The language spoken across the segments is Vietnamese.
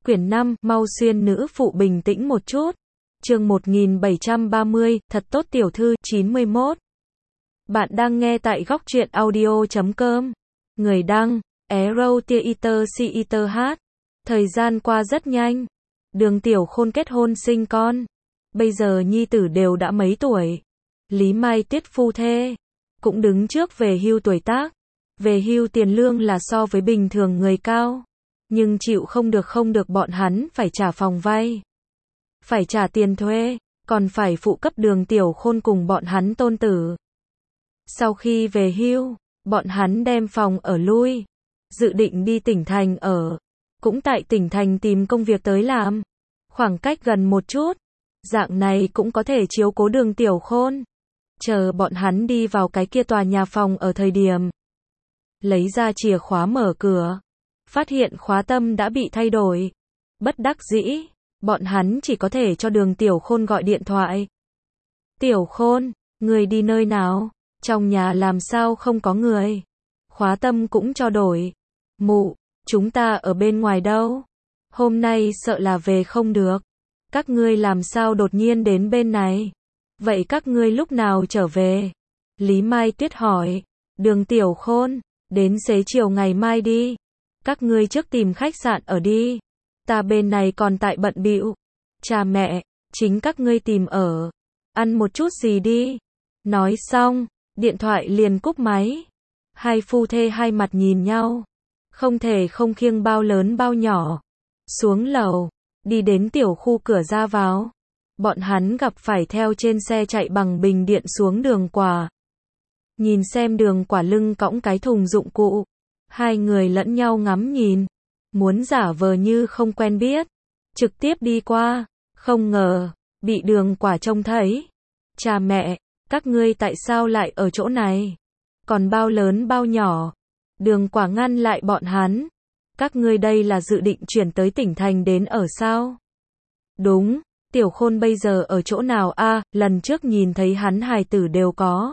Quyển 5, mau xuyên nữ phụ bình tĩnh một chút. Chương 1730, thật tốt tiểu thư, 91. Bạn đang nghe tại góc truyện audio.com. Người đăng, Arrow Theater CETH. Thời gian qua rất nhanh. Đường Tiểu Khôn kết hôn sinh con. Bây giờ nhi tử đều đã mấy tuổi. Lý Mai Tuyết phu thê cũng đứng trước về hưu tuổi tác. Về hưu tiền lương là so với bình thường người cao. Nhưng chịu không được bọn hắn phải trả phòng vay. Phải trả tiền thuê, còn phải phụ cấp Đường Tiểu Khôn cùng bọn hắn tôn tử. Sau khi về hưu, bọn hắn đem phòng ở lui. Dự định đi tỉnh thành ở. Cũng tại tỉnh thành tìm công việc tới làm. Khoảng cách gần một chút. Dạng này cũng có thể chiếu cố Đường Tiểu Khôn. Chờ bọn hắn đi vào cái kia tòa nhà phòng ở thời điểm. Lấy ra chìa khóa mở cửa. Phát hiện khóa tâm đã bị thay đổi. Bất đắc dĩ, bọn hắn chỉ có thể cho Đường Tiểu Khôn gọi điện thoại. Tiểu Khôn, người đi nơi nào? Trong nhà làm sao không có người? Khóa tâm cũng cho đổi. Mụ, chúng ta ở bên ngoài đâu? Hôm nay sợ là về không được. Các ngươi làm sao đột nhiên đến bên này? Vậy các ngươi lúc nào trở về? Lý Mai Tuyết hỏi. Đường Tiểu Khôn, đến xế chiều ngày mai đi. Các ngươi trước tìm khách sạn ở đi. Ta bên này còn tại bận bịu. Cha mẹ, chính các ngươi tìm ở. Ăn một chút gì đi. Nói xong, điện thoại liền cúp máy. Hai phu thê hai mặt nhìn nhau. Không thể không khiêng bao lớn bao nhỏ. Xuống lầu, đi đến tiểu khu cửa ra vào. Bọn hắn gặp phải theo trên xe chạy bằng bình điện xuống Đường Quả. Nhìn xem Đường Quả lưng cõng cái thùng dụng cụ. Hai người lẫn nhau ngắm nhìn. Muốn giả vờ như không quen biết. Trực tiếp đi qua. Không ngờ, bị Đường Quả trông thấy. Cha mẹ, các ngươi tại sao lại ở chỗ này? Còn bao lớn bao nhỏ? Đường Quả ngăn lại bọn hắn. Các ngươi đây là dự định chuyển tới tỉnh thành đến ở sao? Đúng, Tiểu Khôn bây giờ ở chỗ nào a? Lần trước nhìn thấy hắn hài tử đều có.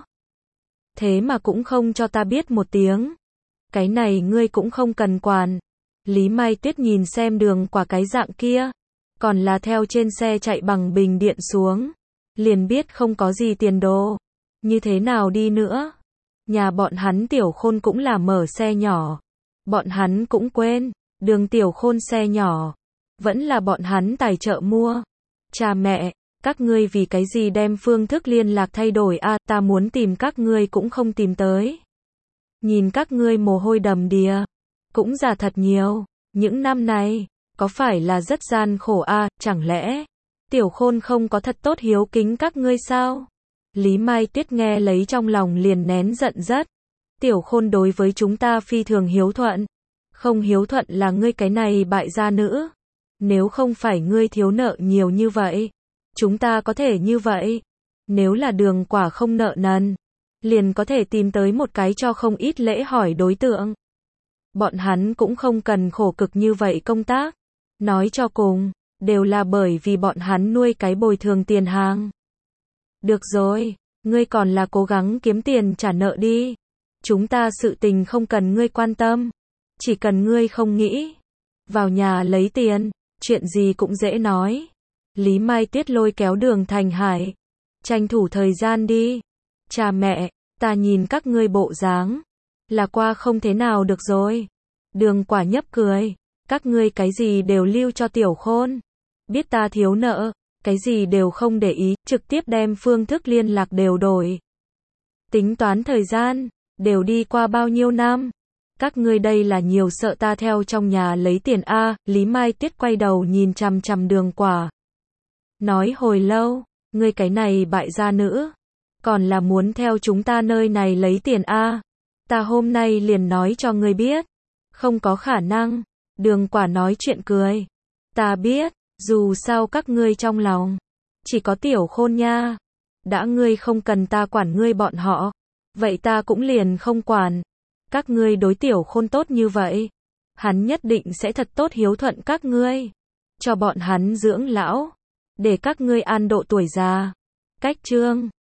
Thế mà cũng không cho ta biết một tiếng. Cái này ngươi cũng không cần quản. Lý Mai Tuyết nhìn xem Đường Quả cái dạng kia. Còn là theo trên xe chạy bằng bình điện xuống. Liền biết không có gì tiền đồ. Như thế nào đi nữa? Nhà bọn hắn Tiểu Khôn cũng là mở xe nhỏ. Bọn hắn cũng quên. Đường Tiểu Khôn xe nhỏ. Vẫn là bọn hắn tài trợ mua. Cha mẹ, các ngươi vì cái gì đem phương thức liên lạc thay đổi a? Ta muốn tìm các ngươi cũng không tìm tới. Nhìn các ngươi mồ hôi đầm đìa. Cũng già thật nhiều. Những năm này, có phải là rất gian khổ a? Chẳng lẽ Tiểu Khôn không có thật tốt hiếu kính các ngươi sao? Lý Mai Tuyết nghe lấy trong lòng liền nén giận rất. Tiểu Khôn đối với chúng ta phi thường hiếu thuận. Không hiếu thuận là ngươi cái này bại gia nữ. Nếu không phải ngươi thiếu nợ nhiều như vậy, chúng ta có thể như vậy. Nếu là Đường Quả không nợ nần, liền có thể tìm tới một cái cho không ít lễ hỏi đối tượng. Bọn hắn cũng không cần khổ cực như vậy công tác. Nói cho cùng, đều là bởi vì bọn hắn nuôi cái bồi thường tiền hàng. Được rồi, ngươi còn là cố gắng kiếm tiền trả nợ đi. Chúng ta sự tình không cần ngươi quan tâm. Chỉ cần ngươi không nghĩ vào nhà lấy tiền, chuyện gì cũng dễ nói. Lý Mai Tuyết lôi kéo Đường Thành Hải. Tranh thủ thời gian đi. Cha mẹ, ta nhìn các ngươi bộ dáng là qua không thế nào được rồi. Đường Quả nhấp cười. Các ngươi cái gì đều lưu cho Tiểu Khôn. Biết ta thiếu nợ, cái gì đều không để ý, trực tiếp đem phương thức liên lạc đều đổi. Tính toán thời gian, đều đi qua bao nhiêu năm. Các ngươi đây là nhiều sợ ta theo trong nhà lấy tiền a? Lý Mai Tuyết quay đầu nhìn chằm chằm Đường Quả. Nói hồi lâu, ngươi cái này bại gia nữ. Còn là muốn theo chúng ta nơi này lấy tiền a? Ta hôm nay liền nói cho ngươi biết. Không có khả năng. Đường Quả nói chuyện cười. Ta biết, dù sao các ngươi trong lòng chỉ có Tiểu Khôn nha. Đã ngươi không cần ta quản ngươi bọn họ, vậy ta cũng liền không quản. Các ngươi đối Tiểu Khôn tốt như vậy, hắn nhất định sẽ thật tốt hiếu thuận các ngươi. Cho bọn hắn dưỡng lão, để các ngươi an độ tuổi già. Cách chương